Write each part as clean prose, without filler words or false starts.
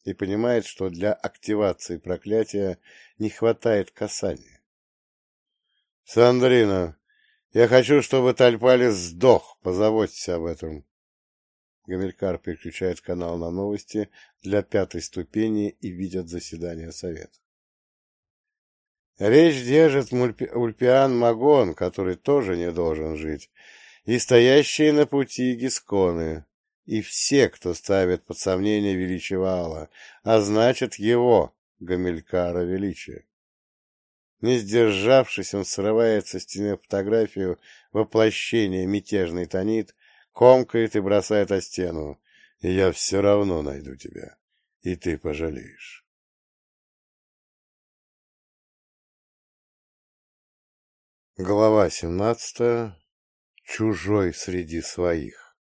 и понимает, что для активации проклятия не хватает касания. «Сандрина, я хочу, чтобы Тальпалис сдох, позаботься об этом». Гамилькар переключает канал на новости для 5-й ступени и видят заседание совета. Речь держит Ульпиан Магон, который тоже не должен жить, и стоящие на пути Гисконы, и все, кто ставит под сомнение величие Ваала, а значит его, Гамилькара, величие. Не сдержавшись, он срывает со стены фотографию воплощения мятежный Танит, комкает и бросает о стену. И я все равно найду тебя, и ты пожалеешь. Глава 17. Чужой среди своих.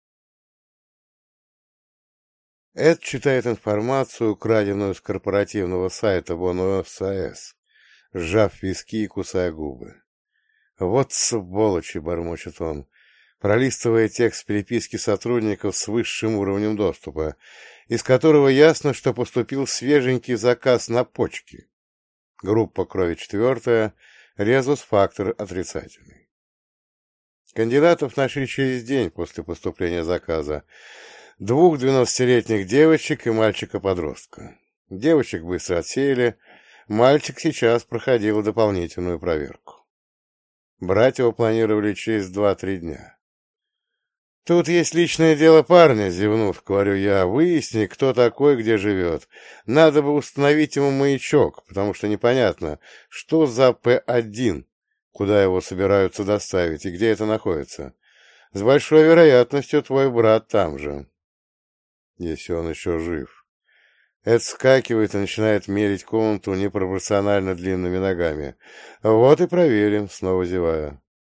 Эд читает информацию, украденную с корпоративного сайта Бонус АЭС, сжав виски и кусая губы. «Вот сволочи!» — бормочет он, пролистывая текст переписки сотрудников с высшим уровнем доступа, из которого ясно, что поступил свеженький заказ на почки. Группа крови 4, резус-фактор отрицательный. Кандидатов нашли через день после поступления заказа. 2 12-летних девочек и мальчика-подростка. Девочек быстро отсеяли, мальчик сейчас проходил дополнительную проверку. Брать его планировали через 2-3 дня. «Тут есть личное дело парня», — зевнув, говорю я. «Выясни, кто такой, где живет. Надо бы установить ему маячок, потому что непонятно, что за П1, куда его собираются доставить и где это находится. С большой вероятностью твой брат там же». Если он еще жив. Эд вскакивает и начинает мерить комнату непропорционально длинными ногами. «Вот и проверим», — снова зевая.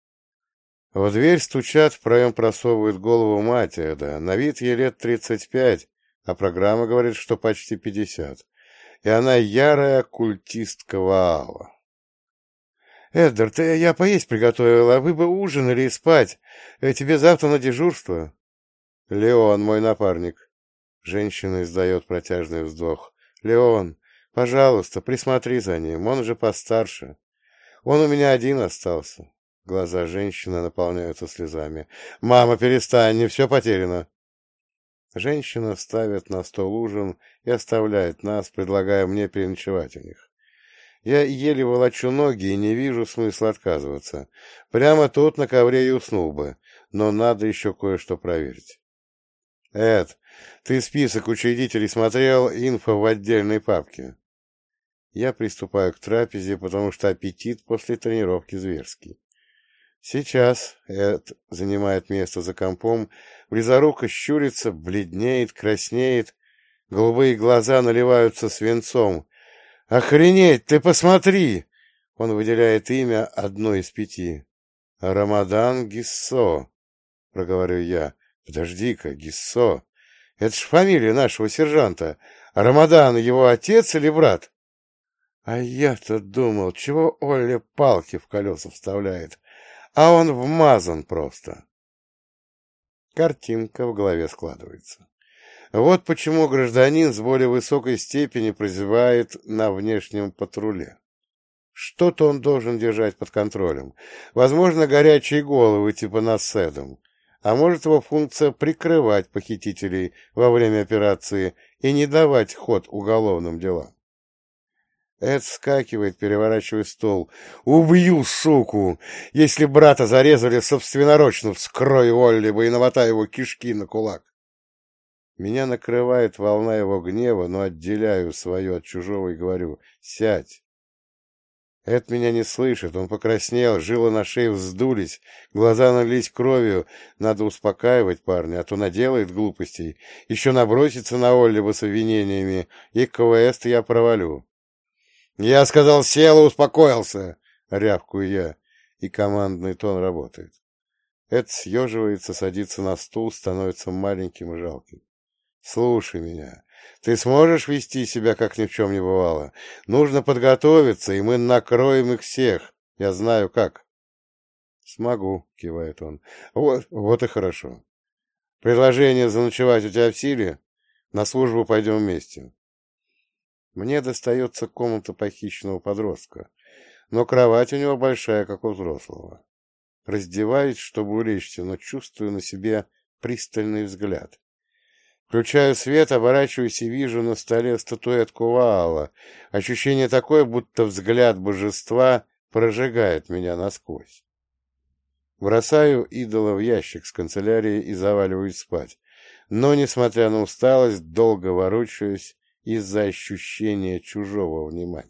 В дверь стучат, в проем просовывает голову мать Эда. На вид ей лет 35, а программа говорит, что почти 50. И она ярая оккультистка Ваала. «Эддард, я поесть приготовила, вы бы ужинали и спать. Тебе завтра на дежурство». «Леон, мой напарник». Женщина издает протяжный вздох. «Леон, пожалуйста, присмотри за ним, он уже постарше. Он у меня один остался». Глаза женщины наполняются слезами. «Мама, перестань, не все потеряно!» Женщина ставит на стол ужин и оставляет нас, предлагая мне переночевать у них. Я еле волочу ноги и не вижу смысла отказываться. Прямо тут на ковре и уснул бы, но надо еще кое-что проверить. «Эд, ты список учредителей смотрел, инфо в отдельной папке?» Я приступаю к трапезе, потому что аппетит после тренировки зверский. Сейчас Эд занимает место за компом, близоруко щурится, бледнеет, краснеет, голубые глаза наливаются свинцом. «Охренеть, ты посмотри!» Он выделяет имя одной из 5. «Рамадан Гиссо», — проговорю я. «Подожди-ка, Гиссо, это ж фамилия нашего сержанта. Рамадан его отец или брат?» А я-то думал, чего Олли палки в колеса вставляет, а он вмазан просто. Картинка в голове складывается. Вот почему гражданин с более высокой степени прозевает на внешнем патруле. Что-то он должен держать под контролем. Возможно, горячие головы типа нас с Эдом. А может, его функция прикрывать похитителей во время операции и не давать ход уголовным делам. Эд вскакивает, переворачивая стол. «Убью, суку! Если брата зарезали, собственноручно вскрою Оллиба и намотаю его кишки на кулак!» Меня накрывает волна его гнева, но отделяю свое от чужого и говорю: «Сядь!» Эд меня не слышит, он покраснел, жилы на шее вздулись, глаза налились кровью. Надо успокаивать парня, а то наделает глупостей, еще набросится на Оллиба с обвинениями, и квест я провалю. «Я сказал, сел и успокоился!» — рявкую я, и командный тон работает. Эд съеживается, садится на стул, становится маленьким и жалким. «Слушай меня. Ты сможешь вести себя, как ни в чем не бывало? Нужно подготовиться, и мы накроем их всех. Я знаю, как». «Смогу», — кивает он. Вот и хорошо. Предложение заночевать у тебя в силе? На службу пойдем вместе». Мне достается комната похищенного подростка, но кровать у него большая, как у взрослого. Раздеваюсь, чтобы улечься, но чувствую на себе пристальный взгляд. Включаю свет, оборачиваюсь и вижу на столе статуэтку Ваала. Ощущение такое, будто взгляд божества прожигает меня насквозь. Бросаю идола в ящик с канцелярии и заваливаюсь спать. Но, несмотря на усталость, долго ворочаюсь из-за ощущения чужого внимания.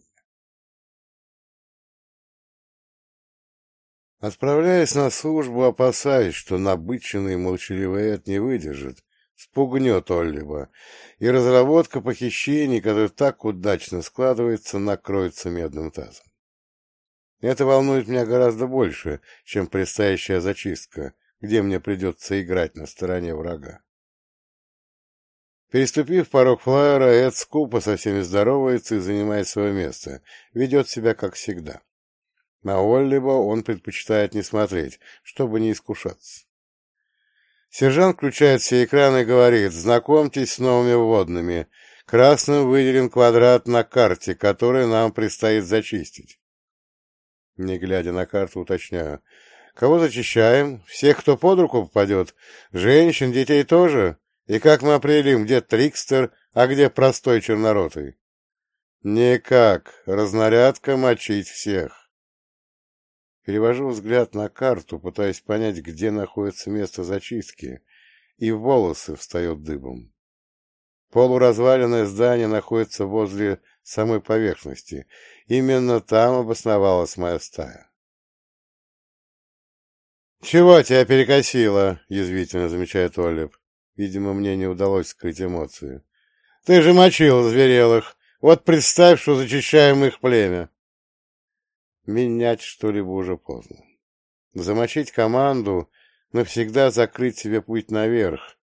Отправляясь на службу, опасаюсь, что набыченный молчаливый Эд не выдержит, спугнет Оллиба, и разработка похищений, которая так удачно складывается, накроется медным тазом. Это волнует меня гораздо больше, чем предстоящая зачистка, где мне придется играть на стороне врага. Переступив порог флайера, Эд скупо со всеми здоровается и занимает свое место, ведет себя как всегда. На Оллиба он предпочитает не смотреть, чтобы не искушаться. Сержант включает все экраны и говорит: «Знакомьтесь с новыми вводными. Красным выделен квадрат на карте, который нам предстоит зачистить». Не глядя на карту, уточняю: «Кого зачищаем? Всех, кто под руку попадет? Женщин, детей тоже? И как мы определим, где трикстер, а где простой черноротый?» «Никак. Разнарядка мочить всех». Перевожу взгляд на карту, пытаясь понять, где находится место зачистки, и волосы встают дыбом. Полуразваленное здание находится возле самой поверхности. Именно там обосновалась моя стая. «Чего тебя перекосило?» — язвительно замечает Оллип. Видимо, мне не удалось скрыть эмоции. «Ты же мочил зверелых. Вот представь, что зачищаем их племя». Менять что-либо уже поздно. Замочить команду — навсегда закрыть себе путь наверх,